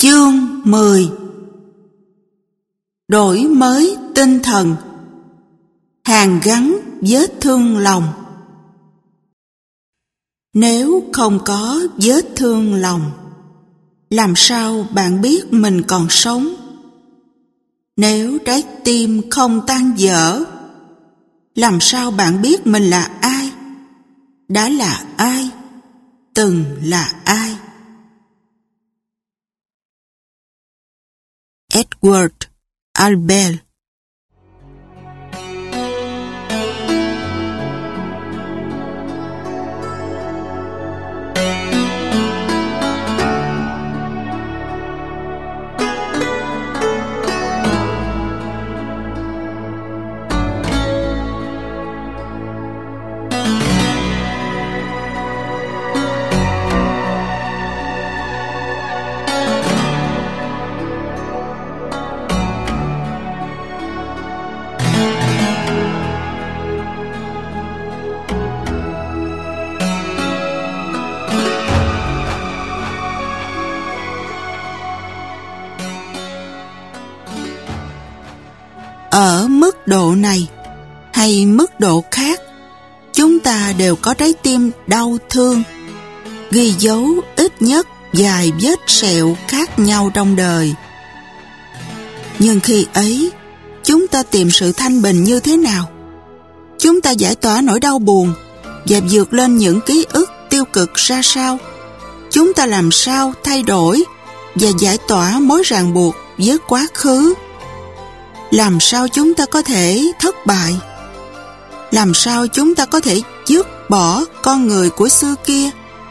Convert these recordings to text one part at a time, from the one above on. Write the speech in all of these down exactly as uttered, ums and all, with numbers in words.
Chương mười. Đổi mới tinh thần, hàn gắn vết thương lòng. Nếu không có vết thương lòng, làm sao bạn biết mình còn sống? Nếu trái tim không tan vỡ, làm sao bạn biết mình là ai? Đã là ai? Từng là ai? Edward Albert. Ở mức độ này hay mức độ khác, chúng ta đều có trái tim đau thương, ghi dấu ít nhất vài vết sẹo khác nhau trong đời. Nhưng khi ấy, chúng ta tìm sự thanh bình như thế nào? Chúng ta giải tỏa nỗi đau buồn và vượt lên những ký ức tiêu cực ra sao? Chúng ta làm sao thay đổi và giải tỏa mối ràng buộc với quá khứ? Làm sao chúng ta có thể thất bại? Làm sao chúng ta có thể dứt bỏ con người của xưa kia?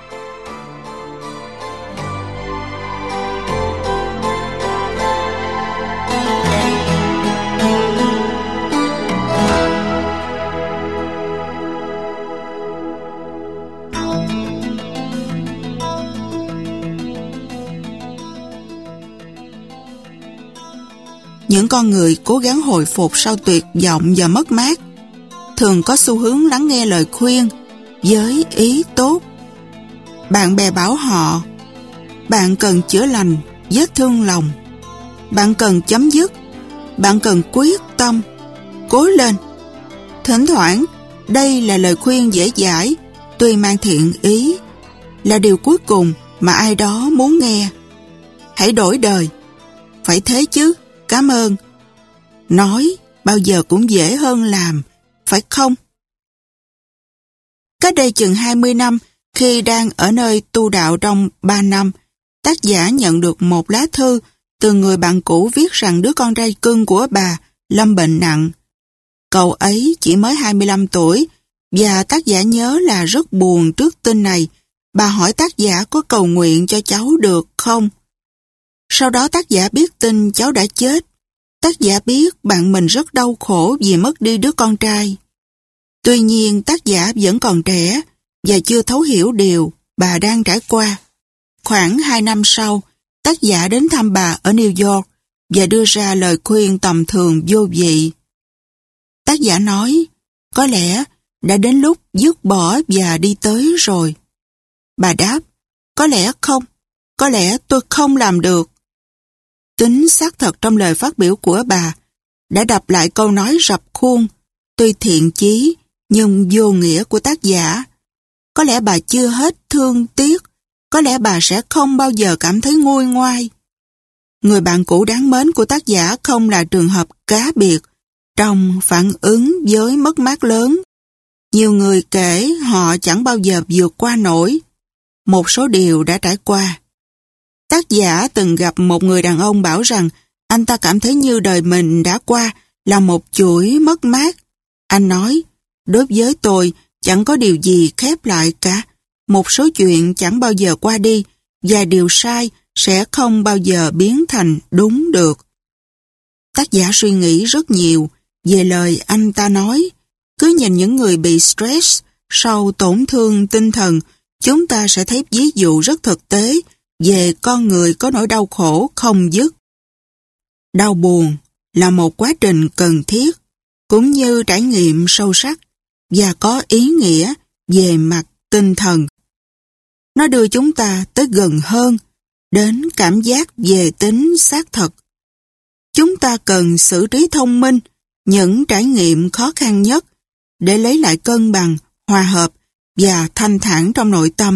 Những con người cố gắng hồi phục sau tuyệt vọng và mất mát thường có xu hướng lắng nghe lời khuyên với ý tốt. Bạn bè bảo họ, bạn cần chữa lành vết thương lòng, bạn cần chấm dứt, bạn cần quyết tâm, cố lên. Thỉnh thoảng, đây là lời khuyên dễ dãi, tuy mang thiện ý, là điều cuối cùng mà ai đó muốn nghe. Hãy đổi đời. Phải thế chứ, cảm ơn. Nói bao giờ cũng dễ hơn làm, phải không? Cách đây chừng hai mươi năm, khi đang ở nơi tu đạo trong ba năm, tác giả nhận được một lá thư từ người bạn cũ viết rằng đứa con trai cưng của bà lâm bệnh nặng. Cậu ấy chỉ mới hai mươi lăm tuổi và tác giả nhớ là rất buồn trước tin này. Bà hỏi tác giả có cầu nguyện cho cháu được không? Sau đó tác giả biết tin cháu đã chết. Tác giả biết bạn mình rất đau khổ vì mất đi đứa con trai. Tuy nhiên tác giả vẫn còn trẻ và chưa thấu hiểu điều bà đang trải qua. Khoảng hai năm sau, tác giả đến thăm bà ở New York và đưa ra lời khuyên tầm thường vô vị. Tác giả nói, có lẽ đã đến lúc dứt bỏ và đi tới rồi. Bà đáp, có lẽ không, có lẽ tôi không làm được. Tính xác thật trong lời phát biểu của bà đã đập lại câu nói rập khuôn, tuy thiện chí nhưng vô nghĩa của tác giả. Có lẽ bà chưa hết thương tiếc, có lẽ bà sẽ không bao giờ cảm thấy nguôi ngoai. Người bạn cũ đáng mến của tác giả không là trường hợp cá biệt trong phản ứng với mất mát lớn. Nhiều người kể họ chẳng bao giờ vượt qua nổi một số điều đã trải qua. Tác giả từng gặp một người đàn ông bảo rằng anh ta cảm thấy như đời mình đã qua là một chuỗi mất mát. Anh nói, đối với tôi chẳng có điều gì khép lại cả. Một số chuyện chẳng bao giờ qua đi và điều sai sẽ không bao giờ biến thành đúng được. Tác giả suy nghĩ rất nhiều về lời anh ta nói. Cứ nhìn những người bị stress sau tổn thương tinh thần, chúng ta sẽ thấy ví dụ rất thực tế về con người có nỗi đau khổ không dứt. Đau buồn là một quá trình cần thiết, cũng như trải nghiệm sâu sắc và có ý nghĩa về mặt tinh thần. Nó đưa chúng ta tới gần hơn, đến cảm giác về tính xác thật. Chúng ta cần xử trí thông minh những trải nghiệm khó khăn nhất để lấy lại cân bằng, hòa hợp và thanh thản trong nội tâm.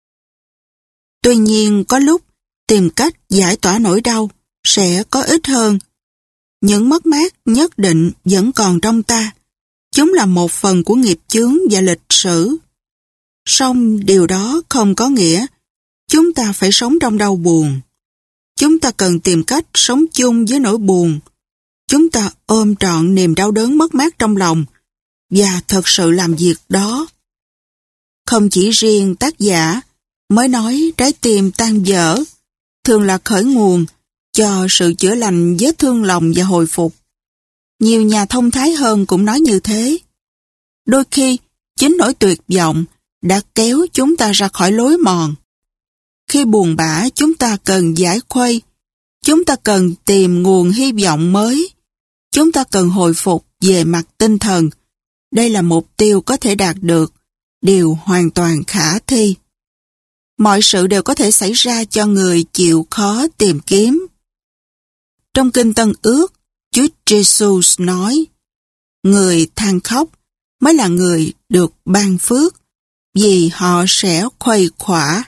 Tuy nhiên, có lúc tìm cách giải tỏa nỗi đau sẽ có ích hơn. Những mất mát nhất định vẫn còn trong ta. Chúng là một phần của nghiệp chướng và lịch sử. Song điều đó không có nghĩa chúng ta phải sống trong đau buồn. Chúng ta cần tìm cách sống chung với nỗi buồn. Chúng ta ôm trọn niềm đau đớn mất mát trong lòng và thật sự làm việc đó. Không chỉ riêng tác giả mới nói trái tim tan vỡ thường là khởi nguồn cho sự chữa lành vết thương lòng và hồi phục. Nhiều nhà thông thái hơn cũng nói như thế. Đôi khi, chính nỗi tuyệt vọng đã kéo chúng ta ra khỏi lối mòn. Khi buồn bã, chúng ta cần giải khuây. Chúng ta cần tìm nguồn hy vọng mới. Chúng ta cần hồi phục về mặt tinh thần. Đây là mục tiêu có thể đạt được, điều hoàn toàn khả thi. Mọi sự đều có thể xảy ra cho người chịu khó tìm kiếm. Trong Kinh Tân Ước, Chúa Giêsu nói, người than khóc mới là người được ban phước, vì họ sẽ khuây khỏa.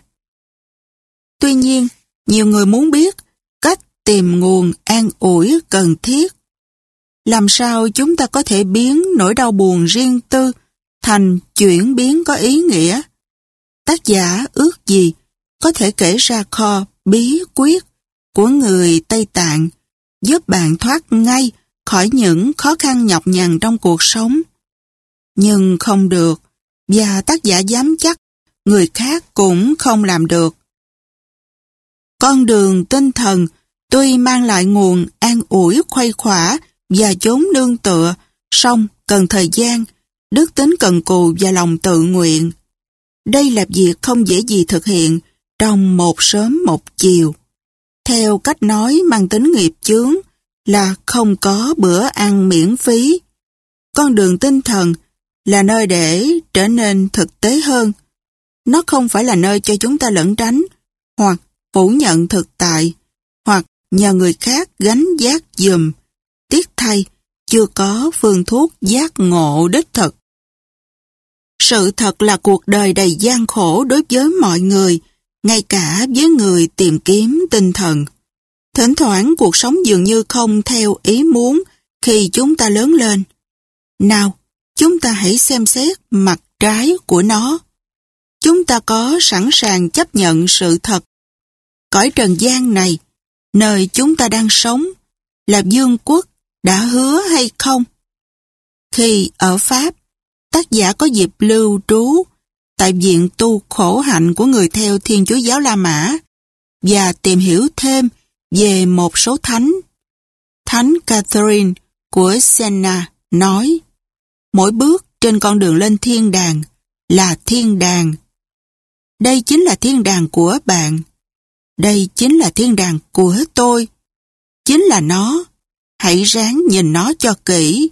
Tuy nhiên, nhiều người muốn biết cách tìm nguồn an ủi cần thiết. Làm sao chúng ta có thể biến nỗi đau buồn riêng tư thành chuyển biến có ý nghĩa? Tác giả ước gì có thể kể ra kho bí quyết của người Tây Tạng giúp bạn thoát ngay khỏi những khó khăn nhọc nhằn trong cuộc sống. Nhưng không được, và tác giả dám chắc người khác cũng không làm được. Con đường tinh thần tuy mang lại nguồn an ủi khuây khỏa và chốn nương tựa, song cần thời gian, đức tính cần cù và lòng tự nguyện. Đây là việc không dễ gì thực hiện trong một sớm một chiều. Theo cách nói mang tính nghiệp chướng là không có bữa ăn miễn phí. Con đường tinh thần là nơi để trở nên thực tế hơn. Nó không phải là nơi cho chúng ta lẩn tránh, hoặc phủ nhận thực tại, hoặc nhờ người khác gánh vác giùm. Tiếc thay, chưa có phương thuốc giác ngộ đích thực. Sự thật là cuộc đời đầy gian khổ đối với mọi người, ngay cả với người tìm kiếm tinh thần. Thỉnh thoảng cuộc sống dường như không theo ý muốn khi chúng ta lớn lên. Nào, chúng ta hãy xem xét mặt trái của nó. Chúng ta có sẵn sàng chấp nhận sự thật. Cõi trần gian này, nơi chúng ta đang sống, là vương quốc đã hứa hay không? Khi ở Pháp, tác giả có dịp lưu trú tại viện tu khổ hạnh của người theo Thiên Chúa giáo La Mã và tìm hiểu thêm về một số thánh. Thánh Catherine của Siena nói, mỗi bước trên con đường lên thiên đàng là thiên đàng. Đây chính là thiên đàng của bạn. Đây chính là thiên đàng của tôi. Chính là nó. Hãy ráng nhìn nó cho kỹ.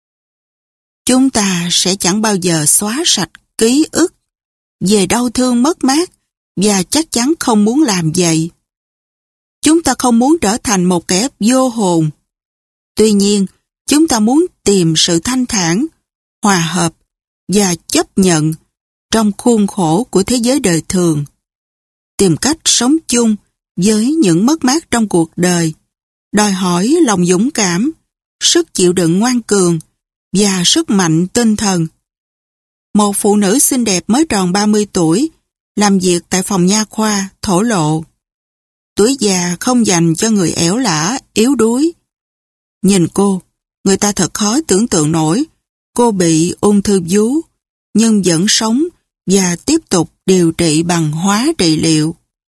Chúng ta sẽ chẳng bao giờ xóa sạch ký ức về đau thương mất mát và chắc chắn không muốn làm vậy. Chúng ta không muốn trở thành một kẻ vô hồn. Tuy nhiên, chúng ta muốn tìm sự thanh thản, hòa hợp và chấp nhận trong khuôn khổ của thế giới đời thường. Tìm cách sống chung với những mất mát trong cuộc đời, đòi hỏi lòng dũng cảm, sức chịu đựng ngoan cường và sức mạnh tinh thần. Một phụ nữ xinh đẹp mới tròn ba mươi tuổi, làm việc tại phòng nha khoa, thổ lộ. Tuổi già không dành cho người ẻo lả, yếu đuối. Nhìn cô, người ta thật khó tưởng tượng nổi. Cô bị ung thư vú, nhưng vẫn sống và tiếp tục điều trị bằng hóa trị liệu.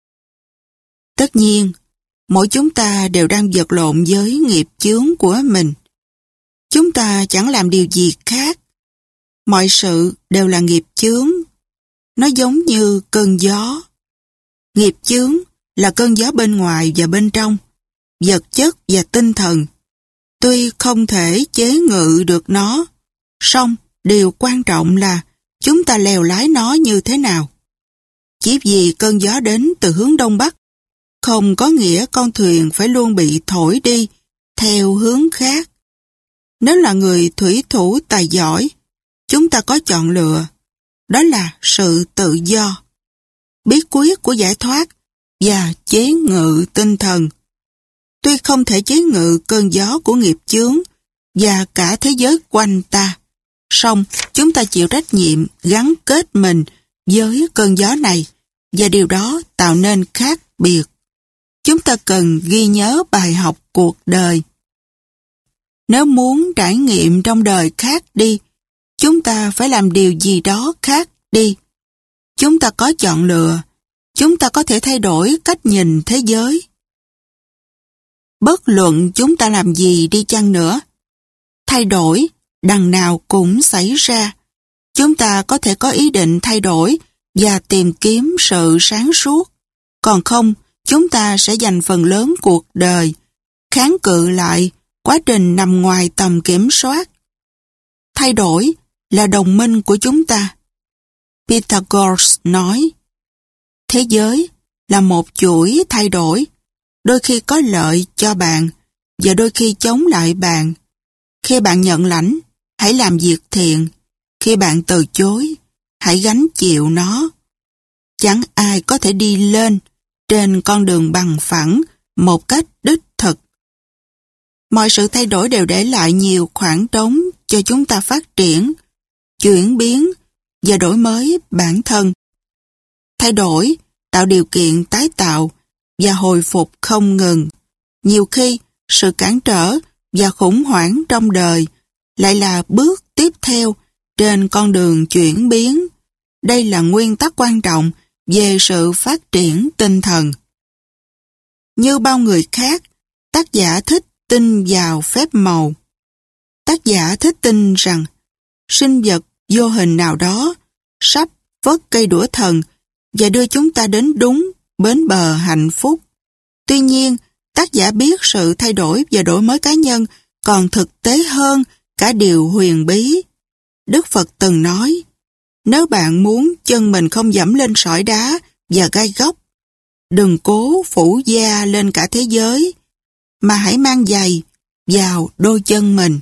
Tất nhiên, mỗi chúng ta đều đang vật lộn với nghiệp chướng của mình. Chúng ta chẳng làm điều gì khác. Mọi sự đều là nghiệp chướng. Nó giống như cơn gió. Nghiệp chướng là cơn gió bên ngoài và bên trong, vật chất và tinh thần. Tuy không thể chế ngự được nó, song điều quan trọng là chúng ta lèo lái nó như thế nào. Chỉ vì cơn gió đến từ hướng đông bắc, không có nghĩa con thuyền phải luôn bị thổi đi theo hướng khác. Nếu là người thủy thủ tài giỏi, chúng ta có chọn lựa, đó là sự tự do, bí quyết của giải thoát và chế ngự tinh thần. Tuy không thể chế ngự cơn gió của nghiệp chướng và cả thế giới quanh ta, song chúng ta chịu trách nhiệm gắn kết mình với cơn gió này, và điều đó tạo nên khác biệt. Chúng ta cần ghi nhớ bài học cuộc đời. Nếu muốn trải nghiệm trong đời khác đi, chúng ta phải làm điều gì đó khác đi. Chúng ta có chọn lựa, chúng ta có thể thay đổi cách nhìn thế giới. Bất luận chúng ta làm gì đi chăng nữa, thay đổi đằng nào cũng xảy ra. Chúng ta có thể có ý định thay đổi và tìm kiếm sự sáng suốt. Còn không, chúng ta sẽ dành phần lớn cuộc đời kháng cự lại quá trình nằm ngoài tầm kiểm soát. Thay đổi là đồng minh của chúng ta. Pythagoras nói, thế giới là một chuỗi thay đổi, đôi khi có lợi cho bạn và đôi khi chống lại bạn. Khi bạn nhận lãnh, hãy làm việc thiện. Khi bạn từ chối, hãy gánh chịu nó. Chẳng ai có thể đi lên trên con đường bằng phẳng một cách đích thực. Mọi sự thay đổi đều để lại nhiều khoảng trống cho chúng ta phát triển, chuyển biến và đổi mới bản thân. Thay đổi tạo điều kiện tái tạo và hồi phục không ngừng. Nhiều khi, sự cản trở và khủng hoảng trong đời lại là bước tiếp theo trên con đường chuyển biến. Đây là nguyên tắc quan trọng về sự phát triển tinh thần. Như bao người khác, tác giả thích tin vào phép màu. Tác giả thích tin rằng sinh vật vô hình nào đó sắp vớt cây đũa thần và đưa chúng ta đến đúng bến bờ hạnh phúc. Tuy nhiên, tác giả biết sự thay đổi và đổi mới cá nhân còn thực tế hơn cả điều huyền bí. Đức Phật từng nói, nếu bạn muốn chân mình không dẫm lên sỏi đá và gai góc, đừng cố phủ da lên cả thế giới, mà hãy mang giày vào đôi chân mình.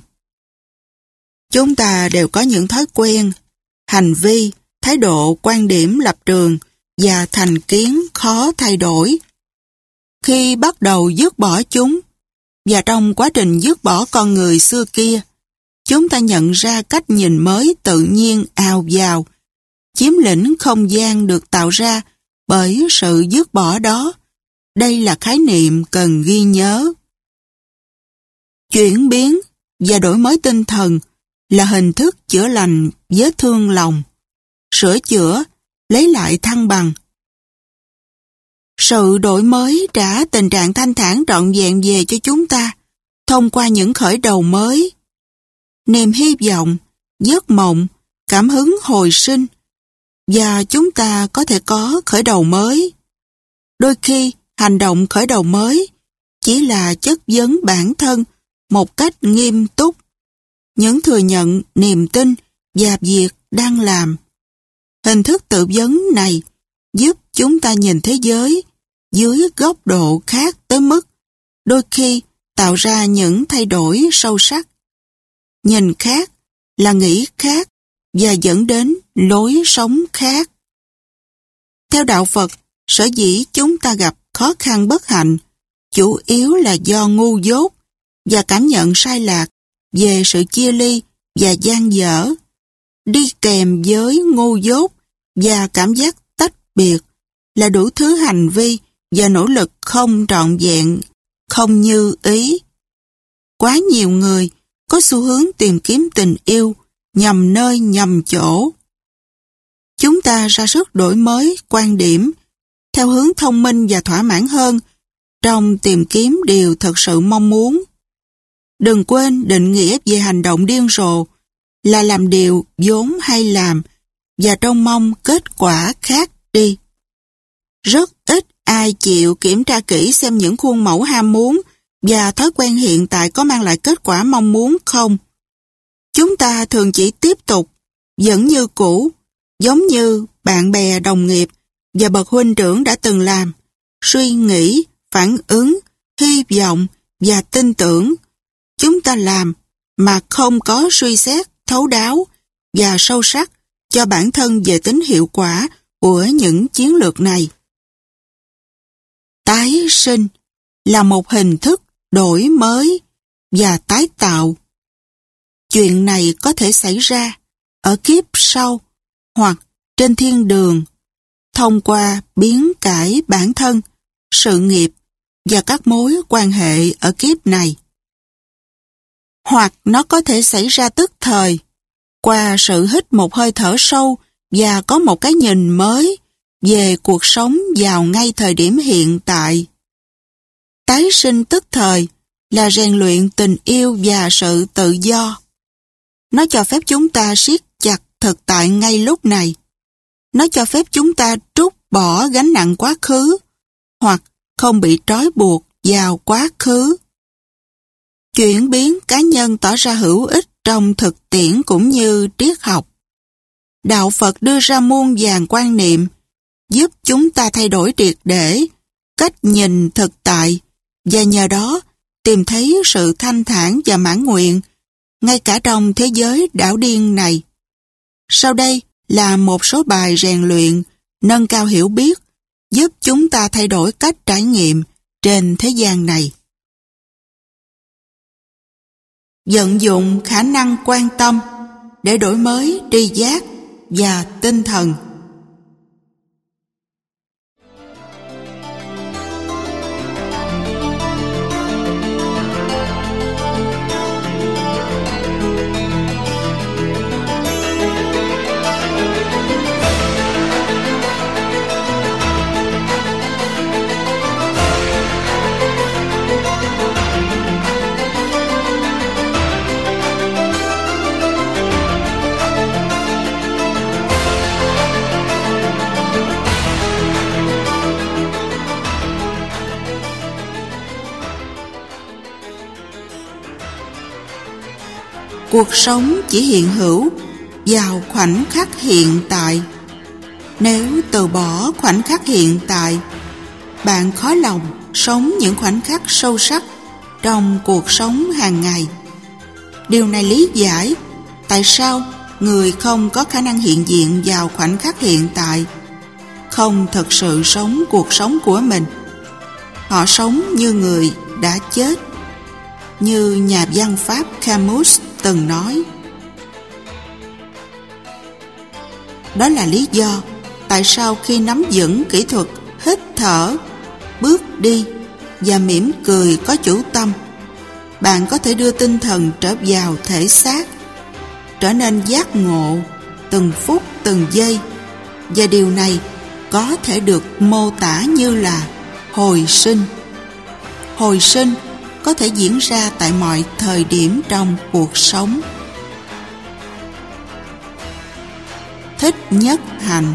Chúng ta đều có những thói quen, hành vi, thái độ, quan điểm, lập trường và thành kiến khó thay đổi. Khi bắt đầu dứt bỏ chúng, và trong quá trình dứt bỏ con người xưa kia, chúng ta nhận ra cách nhìn mới tự nhiên ào vào, chiếm lĩnh không gian được tạo ra bởi sự dứt bỏ đó. Đây là khái niệm cần ghi nhớ. Chuyển biến và đổi mới tinh thần là hình thức chữa lành vết thương lòng, sửa chữa, lấy lại thăng bằng. Sự đổi mới trả tình trạng thanh thản trọn vẹn về cho chúng ta thông qua những khởi đầu mới. Niềm hy vọng, giấc mộng, cảm hứng hồi sinh, và chúng ta có thể có khởi đầu mới. Đôi khi, hành động khởi đầu mới chỉ là chất vấn bản thân một cách nghiêm túc, những thừa nhận niềm tin và việc đang làm. Hình thức tự vấn này giúp chúng ta nhìn thế giới dưới góc độ khác tới mức đôi khi tạo ra những thay đổi sâu sắc. Nhìn khác là nghĩ khác và dẫn đến lối sống khác. Theo đạo Phật, sở dĩ chúng ta gặp khó khăn bất hạnh chủ yếu là do ngu dốt và cảm nhận sai lạc về sự chia ly và gian dở. Đi kèm với ngu dốt và cảm giác tách biệt là đủ thứ hành vi và nỗ lực không trọn vẹn, không như ý. Quá nhiều người có xu hướng tìm kiếm tình yêu nhầm nơi nhầm chỗ. Chúng ta ra sức đổi mới quan điểm theo hướng thông minh và thỏa mãn hơn trong tìm kiếm điều thật sự mong muốn. Đừng quên định nghĩa về hành động điên rồ là làm điều vốn hay làm và trông mong kết quả khác đi. Rất ít ai chịu kiểm tra kỹ xem những khuôn mẫu ham muốn và thói quen hiện tại có mang lại kết quả mong muốn không. Chúng ta thường chỉ tiếp tục vẫn như cũ, giống như bạn bè đồng nghiệp và bậc huynh trưởng đã từng làm, suy nghĩ, phản ứng, hy vọng và tin tưởng. Chúng ta làm mà không có suy xét thấu đáo và sâu sắc cho bản thân về tính hiệu quả của những chiến lược này. Tái sinh là một hình thức đổi mới và tái tạo. Chuyện này có thể xảy ra ở kiếp sau hoặc trên thiên đường thông qua biến cải bản thân, sự nghiệp và các mối quan hệ ở kiếp này. Hoặc nó có thể xảy ra tức thời qua sự hít một hơi thở sâu và có một cái nhìn mới về cuộc sống vào ngay thời điểm hiện tại. Tái sinh tức thời là rèn luyện tình yêu và sự tự do. Nó cho phép chúng ta siết chặt thực tại ngay lúc này. Nó cho phép chúng ta trút bỏ gánh nặng quá khứ hoặc không bị trói buộc vào quá khứ. Chuyển biến cá nhân tỏ ra hữu ích trong thực tiễn cũng như triết học. Đạo Phật đưa ra muôn vàn quan niệm giúp chúng ta thay đổi triệt để cách nhìn thực tại và nhờ đó tìm thấy sự thanh thản và mãn nguyện ngay cả trong thế giới đảo điên này. Sau đây là một số bài rèn luyện nâng cao hiểu biết giúp chúng ta thay đổi cách trải nghiệm trên thế gian này. Vận dụng khả năng quan tâm để đổi mới tri giác và tinh thần. Cuộc sống chỉ hiện hữu vào khoảnh khắc hiện tại. Nếu từ bỏ khoảnh khắc hiện tại, bạn khó lòng sống những khoảnh khắc sâu sắc trong cuộc sống hàng ngày. Điều này lý giải tại sao người không có khả năng hiện diện vào khoảnh khắc hiện tại không thực sự sống cuộc sống của mình. Họ sống như người đã chết. Như nhà văn Pháp Camus từng nói. Đó là lý do tại sao khi nắm vững kỹ thuật hít thở, bước đi và mỉm cười có chủ tâm, bạn có thể đưa tinh thần trở vào thể xác, trở nên giác ngộ từng phút từng giây, và điều này có thể được mô tả như là hồi sinh. Hồi sinh có thể diễn ra tại mọi thời điểm trong cuộc sống. Thích Nhất Hạnh.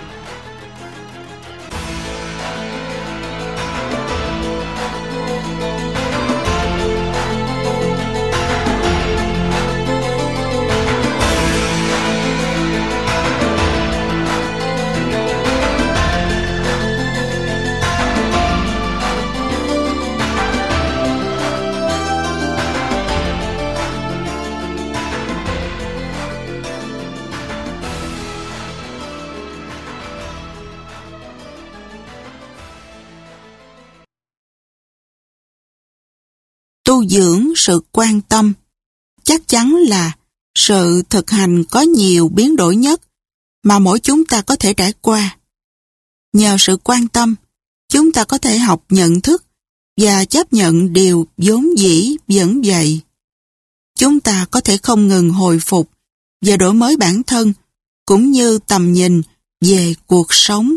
Tu dưỡng sự quan tâm. Chắc chắn là sự thực hành có nhiều biến đổi nhất mà mỗi chúng ta có thể trải qua. Nhờ sự quan tâm, chúng ta có thể học nhận thức và chấp nhận điều vốn dĩ vẫn vậy. Chúng ta có thể không ngừng hồi phục và đổi mới bản thân cũng như tầm nhìn về cuộc sống.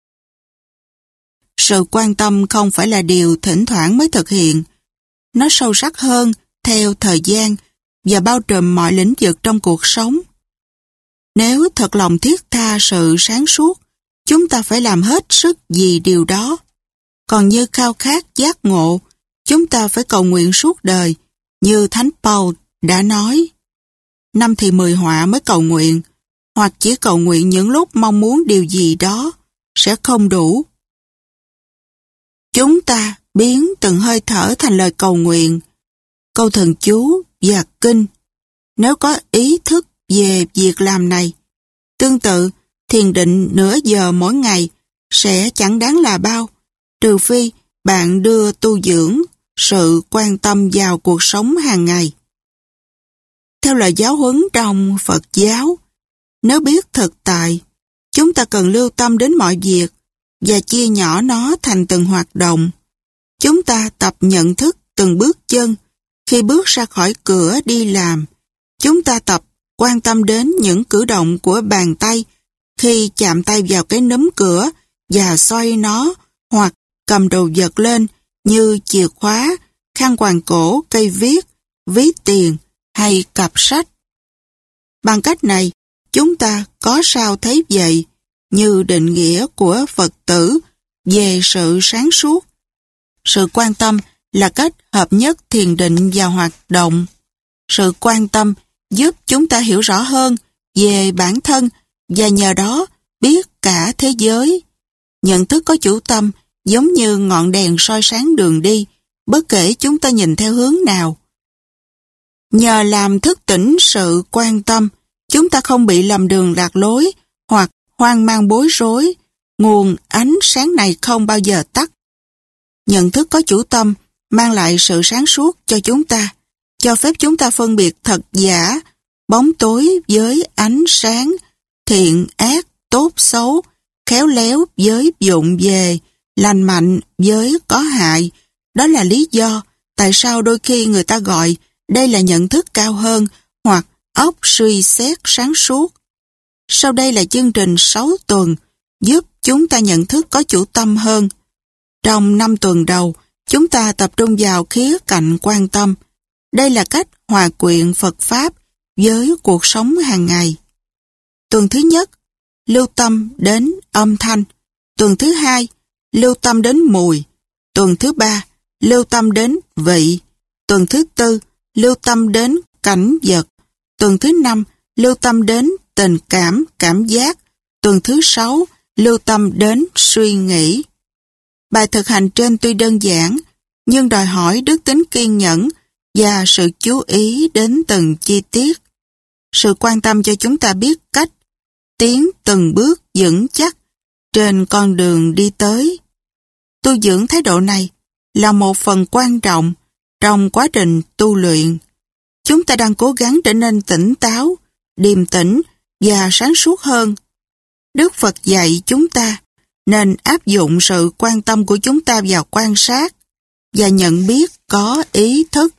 Sự quan tâm không phải là điều thỉnh thoảng mới thực hiện. Nó sâu sắc hơn theo thời gian và bao trùm mọi lĩnh vực trong cuộc sống. Nếu thật lòng thiết tha sự sáng suốt, chúng ta phải làm hết sức vì điều đó. Còn như khao khát giác ngộ, chúng ta phải cầu nguyện suốt đời, như Thánh Paul đã nói. Năm thì mười họa mới cầu nguyện, hoặc chỉ cầu nguyện những lúc mong muốn điều gì đó sẽ không đủ. Chúng ta biến từng hơi thở thành lời cầu nguyện, câu thần chú và kinh. Nếu có ý thức về việc làm này, tương tự, thiền định nửa giờ mỗi ngày sẽ chẳng đáng là bao, trừ phi bạn đưa tu dưỡng sự quan tâm vào cuộc sống hàng ngày. Theo lời giáo huấn trong Phật giáo, nếu biết thực tại, chúng ta cần lưu tâm đến mọi việc và chia nhỏ nó thành từng hoạt động. Chúng ta tập nhận thức từng bước chân khi bước ra khỏi cửa đi làm. Chúng ta tập quan tâm đến những cử động của bàn tay khi chạm tay vào cái núm cửa và xoay nó, hoặc cầm đồ vật lên như chìa khóa, khăn quàng cổ, cây viết, ví tiền hay cặp sách. Bằng cách này, chúng ta có sao thấy vậy như định nghĩa của Phật tử về sự sáng suốt. Sự quan tâm là cách hợp nhất thiền định và hoạt động. Sự quan tâm giúp chúng ta hiểu rõ hơn về bản thân và nhờ đó biết cả thế giới. Nhận thức có chủ tâm giống như ngọn đèn soi sáng đường đi, bất kể chúng ta nhìn theo hướng nào. Nhờ làm thức tỉnh sự quan tâm, chúng ta không bị lầm đường lạc lối hoặc hoang mang bối rối. Nguồn ánh sáng này không bao giờ tắt. Nhận thức có chủ tâm mang lại sự sáng suốt cho chúng ta, cho phép chúng ta phân biệt thật giả, bóng tối với ánh sáng, thiện ác, tốt xấu, khéo léo với vụng về, lành mạnh với có hại. Đó là lý do tại sao đôi khi người ta gọi đây là nhận thức cao hơn hoặc óc suy xét sáng suốt. Sau đây là chương trình sáu tuần giúp chúng ta nhận thức có chủ tâm hơn. Trong năm tuần đầu, chúng ta tập trung vào khía cạnh quan tâm. Đây là cách hòa quyện Phật Pháp với cuộc sống hàng ngày. Tuần thứ nhất, lưu tâm đến âm thanh. Tuần thứ hai, lưu tâm đến mùi. Tuần thứ ba, lưu tâm đến vị. Tuần thứ tư, lưu tâm đến cảnh vật. Tuần thứ năm, lưu tâm đến tình cảm, cảm giác. Tuần thứ sáu, lưu tâm đến suy nghĩ. Bài thực hành trên tuy đơn giản, nhưng đòi hỏi đức tính kiên nhẫn và sự chú ý đến từng chi tiết. Sự quan tâm cho chúng ta biết cách tiến từng bước vững chắc trên con đường đi tới. Tu dưỡng thái độ này là một phần quan trọng trong quá trình tu luyện. Chúng ta đang cố gắng trở nên tỉnh táo, điềm tĩnh và sáng suốt hơn. Đức Phật dạy chúng ta nên áp dụng sự quan tâm của chúng ta vào quan sát và nhận biết có ý thức.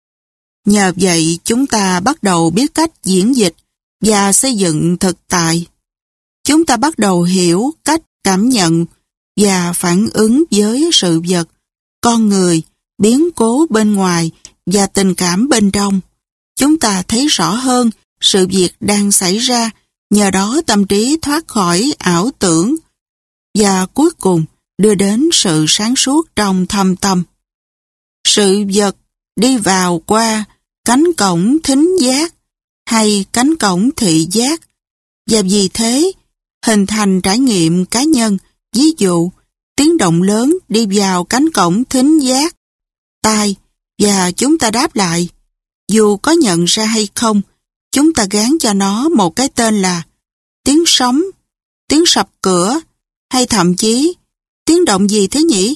Nhờ vậy chúng ta bắt đầu biết cách diễn dịch và xây dựng thực tại. Chúng ta bắt đầu hiểu cách cảm nhận và phản ứng với sự vật, con người, biến cố bên ngoài và tình cảm bên trong. Chúng ta thấy rõ hơn sự việc đang xảy ra, nhờ đó tâm trí thoát khỏi ảo tưởng và cuối cùng đưa đến sự sáng suốt trong thâm tâm. Sự vật đi vào qua cánh cổng thính giác hay cánh cổng thị giác, và vì thế hình thành trải nghiệm cá nhân. Ví dụ, tiếng động lớn đi vào cánh cổng thính giác, tai, và chúng ta đáp lại. Dù có nhận ra hay không, chúng ta gán cho nó một cái tên là tiếng sóng, tiếng sập cửa, hay thậm chí tiếng động gì thế nhỉ?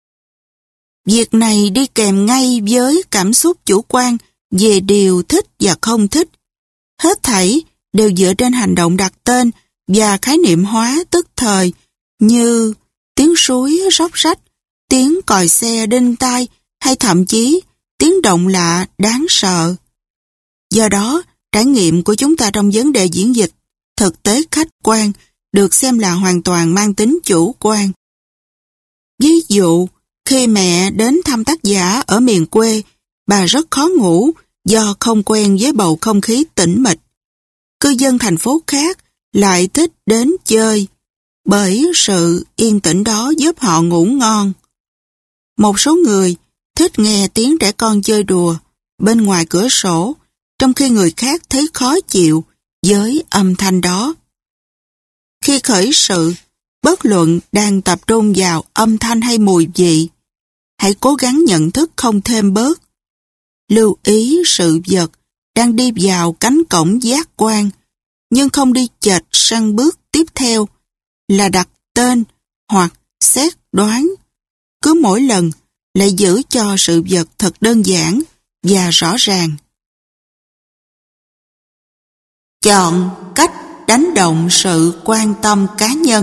Việc này đi kèm ngay với cảm xúc chủ quan về điều thích và không thích. Hết thảy đều dựa trên hành động đặt tên và khái niệm hóa tức thời, như tiếng suối róc rách, tiếng còi xe đinh tai, hay thậm chí tiếng động lạ đáng sợ. Do đó, trải nghiệm của chúng ta trong vấn đề diễn dịch thực tế khách quan được xem là hoàn toàn mang tính chủ quan. Ví dụ, khi mẹ đến thăm tác giả ở miền quê, bà rất khó ngủ do không quen với bầu không khí tĩnh mịch. Cư dân thành phố khác lại thích đến chơi, bởi sự yên tĩnh đó giúp họ ngủ ngon. Một số người thích nghe tiếng trẻ con chơi đùa bên ngoài cửa sổ, trong khi người khác thấy khó chịu với âm thanh đó. Khi khởi sự, bất luận đang tập trung vào âm thanh hay mùi vị, hãy cố gắng nhận thức không thêm bớt. Lưu ý sự vật đang đi vào cánh cổng giác quan, nhưng không đi chệch sang bước tiếp theo là đặt tên hoặc xét đoán. Cứ mỗi lần lại giữ cho sự vật thật đơn giản và rõ ràng. Chọn cách đánh động sự quan tâm cá nhân.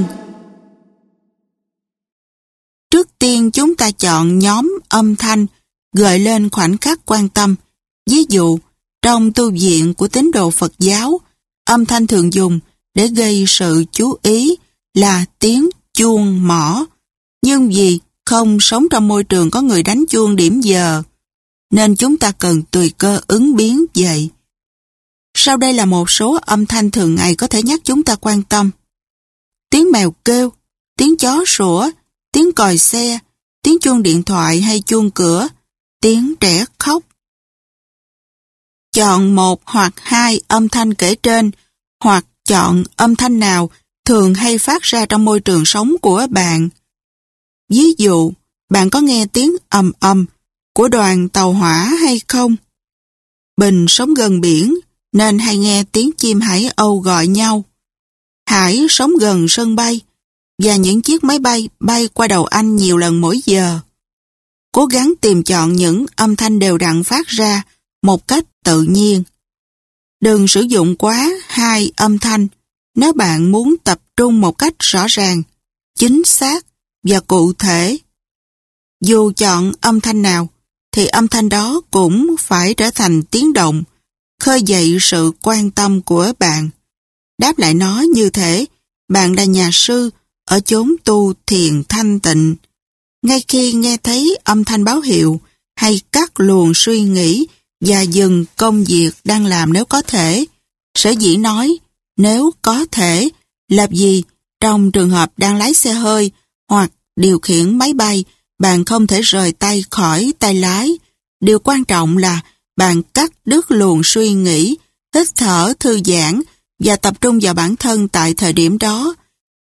Trước tiên chúng ta chọn nhóm âm thanh gợi lên khoảnh khắc quan tâm. Ví dụ, trong tu viện của tín đồ Phật giáo, âm thanh thường dùng để gây sự chú ý là tiếng chuông mõ. Nhưng vì không sống trong môi trường có người đánh chuông điểm giờ, nên chúng ta cần tùy cơ ứng biến vậy. Sau đây là một số âm thanh thường ngày có thể nhắc chúng ta quan tâm. Tiếng mèo kêu, tiếng chó sủa, tiếng còi xe, tiếng chuông điện thoại hay chuông cửa, tiếng trẻ khóc. Chọn một hoặc hai âm thanh kể trên, hoặc chọn âm thanh nào thường hay phát ra trong môi trường sống của bạn. Ví dụ, bạn có nghe tiếng ầm ầm của đoàn tàu hỏa hay không? Bình sống gần biển nên hay nghe tiếng chim hải âu gọi nhau. Hải sống gần sân bay và những chiếc máy bay bay qua đầu anh nhiều lần mỗi giờ. Cố gắng tìm chọn những âm thanh đều đặn phát ra một cách tự nhiên. Đừng sử dụng quá hai âm thanh nếu bạn muốn tập trung một cách rõ ràng, chính xác và cụ thể. Dù chọn âm thanh nào, thì âm thanh đó cũng phải trở thành tiếng động, khơi dậy sự quan tâm của bạn. Đáp lại nó như thể bạn là nhà sư ở chốn tu thiền thanh tịnh. Ngay khi nghe thấy âm thanh báo hiệu, hay cắt luồng suy nghĩ và dừng công việc đang làm nếu có thể. Sở dĩ nói nếu có thể là gì trong trường hợp đang lái xe hơi hoặc điều khiển máy bay, bạn không thể rời tay khỏi tay lái. Điều quan trọng là bạn cắt đứt luồng suy nghĩ, hít thở thư giãn và tập trung vào bản thân tại thời điểm đó.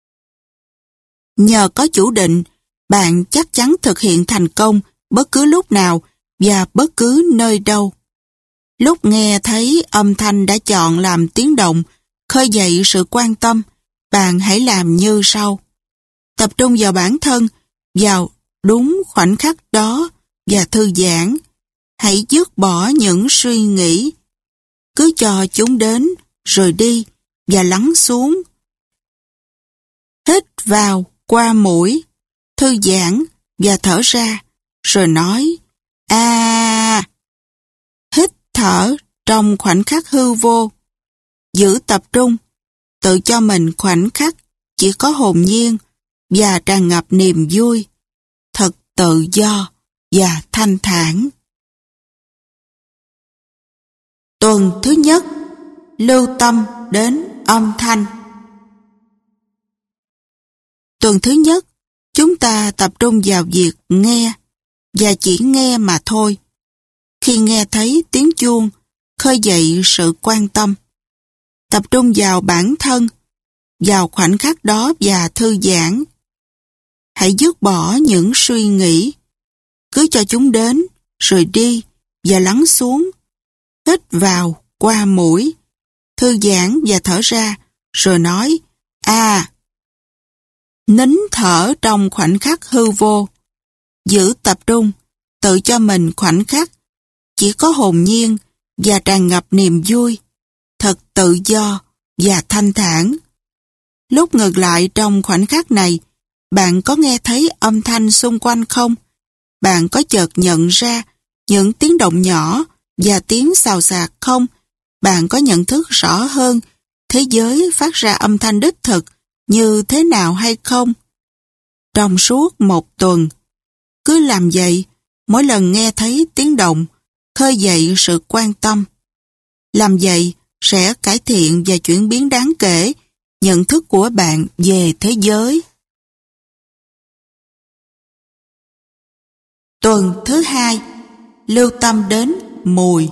Nhờ có chủ định, bạn chắc chắn thực hiện thành công bất cứ lúc nào và bất cứ nơi đâu. Lúc nghe thấy âm thanh đã chọn làm tiếng động, khơi dậy sự quan tâm, bạn hãy làm như sau. Tập trung vào bản thân, vào đúng khoảnh khắc đó và thư giãn. Hãy dứt bỏ những suy nghĩ. Cứ cho chúng đến, rồi đi và lắng xuống. Hít vào qua mũi, thư giãn và thở ra, rồi nói a. Hít thở trong khoảnh khắc hư vô. Giữ tập trung, tự cho mình khoảnh khắc chỉ có hồn nhiên và tràn ngập niềm vui, thật tự do và thanh thản. Tuần thứ nhất, lưu tâm đến âm thanh. Tuần thứ nhất, chúng ta tập trung vào việc nghe và chỉ nghe mà thôi. Khi nghe thấy tiếng chuông, khơi dậy sự quan tâm. Tập trung vào bản thân, vào khoảnh khắc đó và thư giãn. Hãy dứt bỏ những suy nghĩ. Cứ cho chúng đến, rồi đi và lắng xuống. Hít vào qua mũi, thư giãn và thở ra, rồi nói a. Nín thở trong khoảnh khắc hư vô. Giữ tập trung, tự cho mình khoảnh khắc chỉ có hồn nhiên và tràn ngập niềm vui, thật tự do và thanh thản. Lúc ngược lại trong khoảnh khắc này, bạn có nghe thấy âm thanh xung quanh không? Bạn có chợt nhận ra những tiếng động nhỏ và tiếng xào xạc không? Bạn có nhận thức rõ hơn thế giới phát ra âm thanh đích thực như thế nào hay không? Trong suốt một tuần, cứ làm vậy, mỗi lần nghe thấy tiếng động, khơi dậy sự quan tâm. Làm vậy sẽ cải thiện và chuyển biến đáng kể nhận thức của bạn về thế giới. Tuần thứ hai, lưu tâm đến mùi.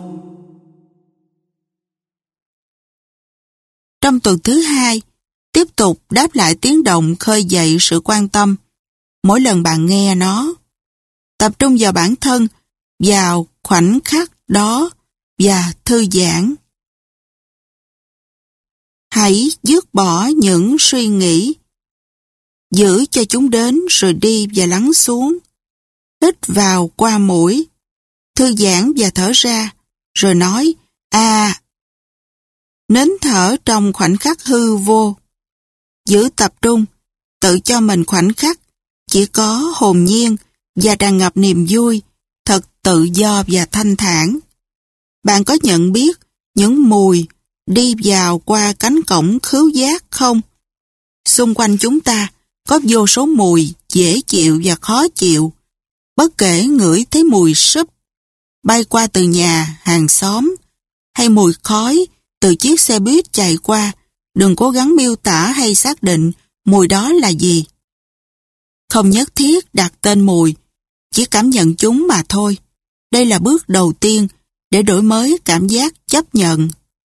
Trong tuần thứ hai, tiếp tục đáp lại tiếng động khơi dậy sự quan tâm mỗi lần bạn nghe nó. Tập trung vào bản thân, vào khoảnh khắc đó và thư giãn. Hãy dứt bỏ những suy nghĩ, giữ cho chúng đến rồi đi và lắng xuống. Hít vào qua mũi, thư giãn và thở ra, rồi nói à. Nín thở trong khoảnh khắc hư vô. Giữ tập trung, tự cho mình khoảnh khắc, chỉ có hồn nhiên và tràn ngập niềm vui, thật tự do và thanh thản. Bạn có nhận biết những mùi đi vào qua cánh cổng khứu giác không? Xung quanh chúng ta có vô số mùi dễ chịu và khó chịu. Bất kể ngửi thấy mùi súp bay qua từ nhà, hàng xóm, hay mùi khói từ chiếc xe buýt chạy qua, đừng cố gắng miêu tả hay xác định mùi đó là gì. Không nhất thiết đặt tên mùi, chỉ cảm nhận chúng mà thôi. Đây là bước đầu tiên để đổi mới cảm giác chấp nhận.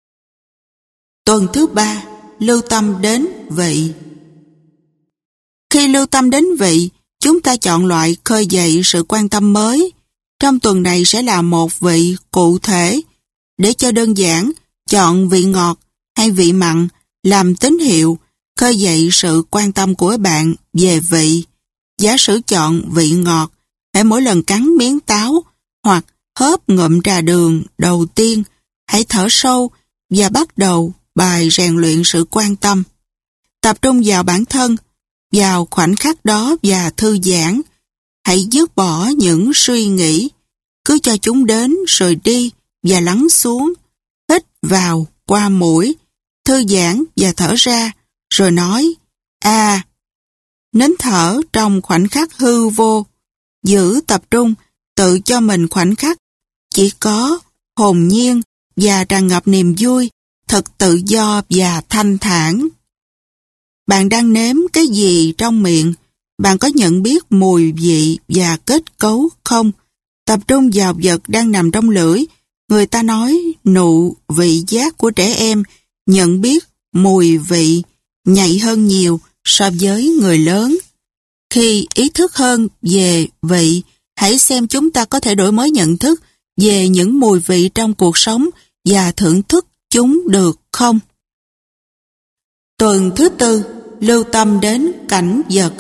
Tuần thứ ba, lưu tâm đến vị. Khi lưu tâm đến vị, chúng ta chọn loại khơi dậy sự quan tâm mới. Trong tuần này sẽ là một vị cụ thể. Để cho đơn giản, chọn vị ngọt hay vị mặn làm tín hiệu khơi dậy sự quan tâm của bạn về vị. Giả sử chọn vị ngọt, hãy mỗi lần cắn miếng táo hoặc hớp ngụm trà đường đầu tiên, hãy thở sâu và bắt đầu bài rèn luyện sự quan tâm. Tập trung vào bản thân, vào khoảnh khắc đó và thư giãn. Hãy dứt bỏ những suy nghĩ, cứ cho chúng đến rồi đi và lắng xuống. Hít vào qua mũi, thư giãn và thở ra, rồi nói à. Nín thở trong khoảnh khắc hư vô. Giữ tập trung, tự cho mình khoảnh khắc, chỉ có hồn nhiên và tràn ngập niềm vui, thật tự do và thanh thản. Bạn đang nếm cái gì trong miệng? Bạn có nhận biết mùi vị và kết cấu không? Tập trung vào vật đang nằm trong lưỡi. Người ta nói nụ vị giác của trẻ em nhận biết mùi vị nhạy hơn nhiều so với người lớn. Khi ý thức hơn về vị, hãy xem chúng ta có thể đổi mới nhận thức về những mùi vị trong cuộc sống và thưởng thức chúng được không? Tuần thứ tư, lưu tâm đến cảnh vật.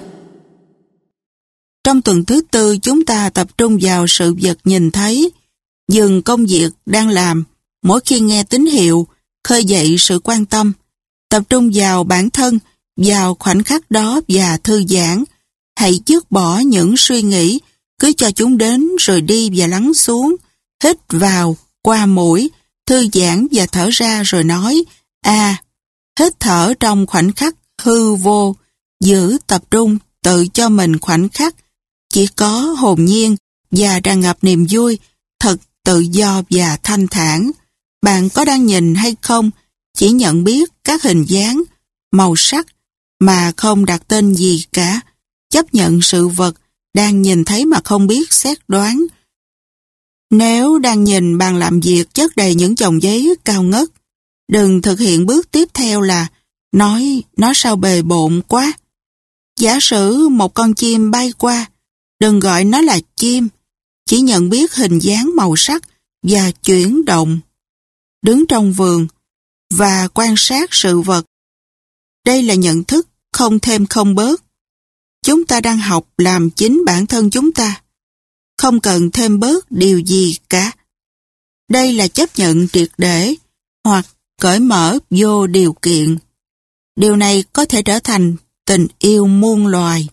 Trong tuần thứ tư, chúng ta tập trung vào sự vật nhìn thấy. Dừng công việc đang làm, mỗi khi nghe tín hiệu, khơi dậy sự quan tâm. Tập trung vào bản thân, vào khoảnh khắc đó và thư giãn. Hãy dứt bỏ những suy nghĩ, cứ cho chúng đến rồi đi và lắng xuống. Hít vào qua mũi, thư giãn và thở ra rồi nói à. Hít thở trong khoảnh khắc hư vô. Giữ tập trung, tự cho mình khoảnh khắc, chỉ có hồn nhiên và tràn ngập niềm vui, thật tự do và thanh thản. Bạn có đang nhìn hay không? Chỉ nhận biết các hình dáng, màu sắc mà không đặt tên gì cả. Chấp nhận sự vật đang nhìn thấy mà không biết xét đoán. Nếu đang nhìn bàn làm việc chất đầy những chồng giấy cao ngất, đừng thực hiện bước tiếp theo là nói nó sao bề bộn quá. Giả sử một con chim bay qua, đừng gọi nó là chim, chỉ nhận biết hình dáng màu sắc và chuyển động. Đứng trong vườn và quan sát sự vật. Đây là nhận thức không thêm không bớt. Chúng ta đang học làm chính bản thân chúng ta. Không cần thêm bớt điều gì cả. Đây là chấp nhận triệt để hoặc cởi mở vô điều kiện. Điều này có thể trở thành tình yêu muôn loài.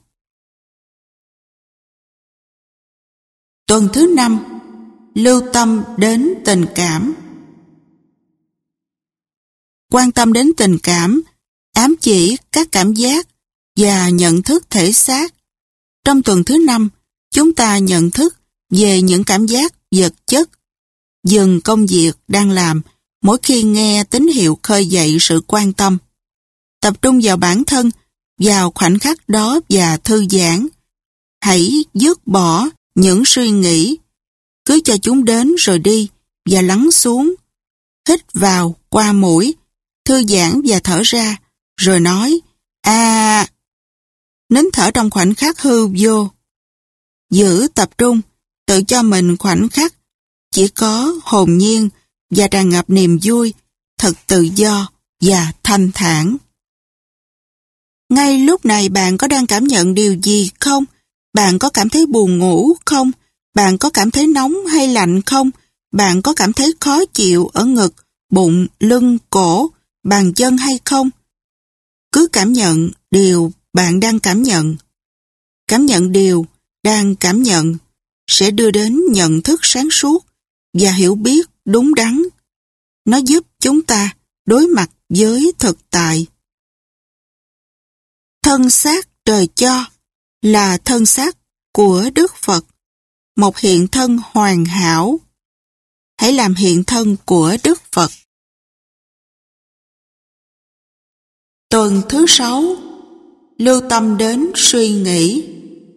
Tuần thứ năm, lưu tâm đến tình cảm. Quan tâm đến tình cảm, ám chỉ các cảm giác và nhận thức thể xác. Trong tuần thứ năm, chúng ta nhận thức về những cảm giác vật chất. Dừng công việc đang làm mỗi khi nghe tín hiệu khơi dậy sự quan tâm. Tập trung vào bản thân, vào khoảnh khắc đó và thư giãn. Hãy dứt bỏ những suy nghĩ, cứ cho chúng đến rồi đi và lắng xuống. Hít vào qua mũi, thư giãn và thở ra, rồi nói à. Nín thở trong khoảnh khắc hư vô. Giữ tập trung, tự cho mình khoảnh khắc, chỉ có hồn nhiên và tràn ngập niềm vui, thật tự do và thanh thản. Ngay lúc này bạn có đang cảm nhận điều gì không? Bạn có cảm thấy buồn ngủ không? Bạn có cảm thấy nóng hay lạnh không? Bạn có cảm thấy khó chịu ở ngực, bụng, lưng, cổ, bàn chân hay không? Cứ cảm nhận điều bạn đang cảm nhận. Cảm nhận điều đang cảm nhận sẽ đưa đến nhận thức sáng suốt và hiểu biết đúng đắn. Nó giúp chúng ta đối mặt với thực tại. Thân xác trời cho là thân xác của Đức Phật, một hiện thân hoàn hảo. Hãy làm hiện thân của Đức Phật. Tuần thứ sáu, lưu tâm đến suy nghĩ.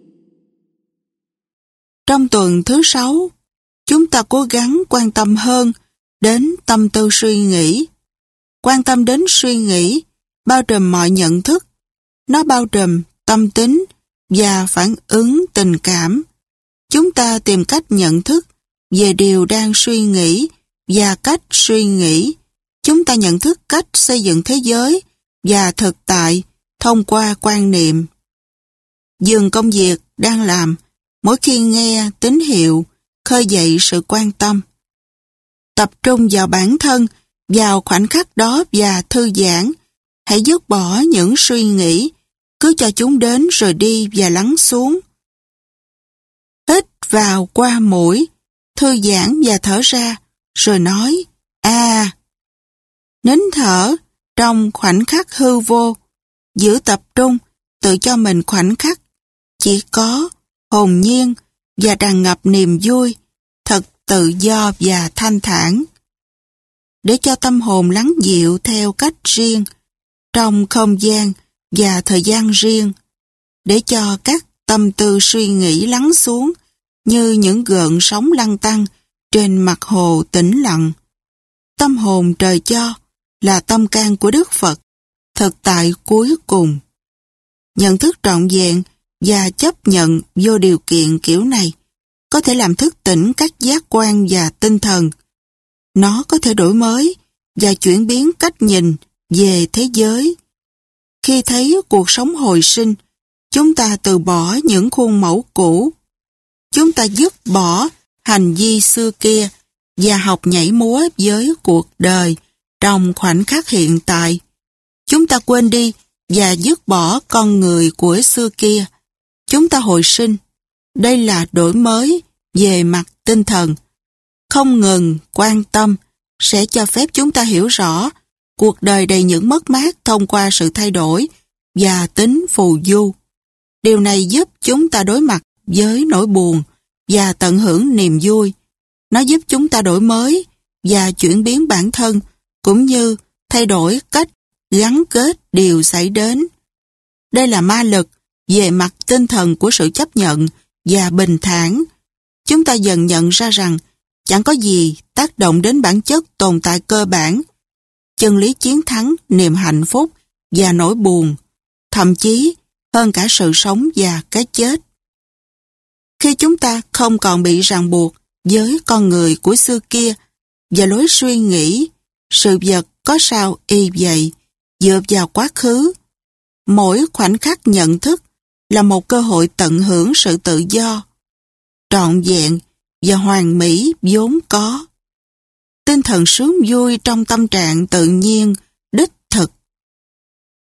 Trong tuần thứ sáu, chúng ta cố gắng quan tâm hơn đến tâm tư suy nghĩ. Quan tâm đến suy nghĩ bao trùm mọi nhận thức. Nó bao trùm tâm tính và phản ứng tình cảm. Chúng ta tìm cách nhận thức về điều đang suy nghĩ và cách suy nghĩ. Chúng ta nhận thức cách xây dựng thế giới và thực tại thông qua quan niệm. Dừng công việc đang làm mỗi khi nghe tín hiệu khơi dậy sự quan tâm. Tập trung vào bản thân, vào khoảnh khắc đó và thư giãn. Hãy dứt bỏ những suy nghĩ, cứ cho chúng đến rồi đi và lắng xuống. Hít vào qua mũi, thư giãn và thở ra, rồi nói, à. Nín thở trong khoảnh khắc hư vô, giữ tập trung, tự cho mình khoảnh khắc, chỉ có hồn nhiên và tràn ngập niềm vui, thật tự do và thanh thản. Để cho tâm hồn lắng dịu theo cách riêng, trong không gian và thời gian riêng, để cho các tâm tư suy nghĩ lắng xuống như những gợn sóng lăn tăn trên mặt hồ tĩnh lặng. Tâm hồn trời cho là tâm can của Đức Phật, thực tại cuối cùng. Nhận thức trọn vẹn và chấp nhận vô điều kiện kiểu này có thể làm thức tỉnh các giác quan và tinh thần. Nó có thể đổi mới và chuyển biến cách nhìn về thế giới. Khi thấy cuộc sống hồi sinh, chúng ta từ bỏ những khuôn mẫu cũ. Chúng ta dứt bỏ hành vi xưa kia và học nhảy múa với cuộc đời trong khoảnh khắc hiện tại. Chúng ta quên đi và dứt bỏ con người của xưa kia. Chúng ta hồi sinh. Đây là đổi mới về mặt tinh thần. Không ngừng quan tâm sẽ cho phép chúng ta hiểu rõ cuộc đời đầy những mất mát thông qua sự thay đổi và tính phù du. Điều này giúp chúng ta đối mặt với nỗi buồn và tận hưởng niềm vui. Nó giúp chúng ta đổi mới và chuyển biến bản thân, cũng như thay đổi cách gắn kết điều xảy đến. Đây là ma lực về mặt tinh thần của sự chấp nhận và bình thản. Chúng ta dần nhận ra rằng chẳng có gì tác động đến bản chất tồn tại cơ bản. Chân lý chiến thắng niềm hạnh phúc và nỗi buồn, thậm chí hơn cả sự sống và cái chết. Khi chúng ta không còn bị ràng buộc với con người của xưa kia và lối suy nghĩ, sự vật có sao y vậy, dựa vào quá khứ, mỗi khoảnh khắc nhận thức là một cơ hội tận hưởng sự tự do, trọn vẹn và hoàn mỹ vốn có. Tinh thần sướng vui trong tâm trạng tự nhiên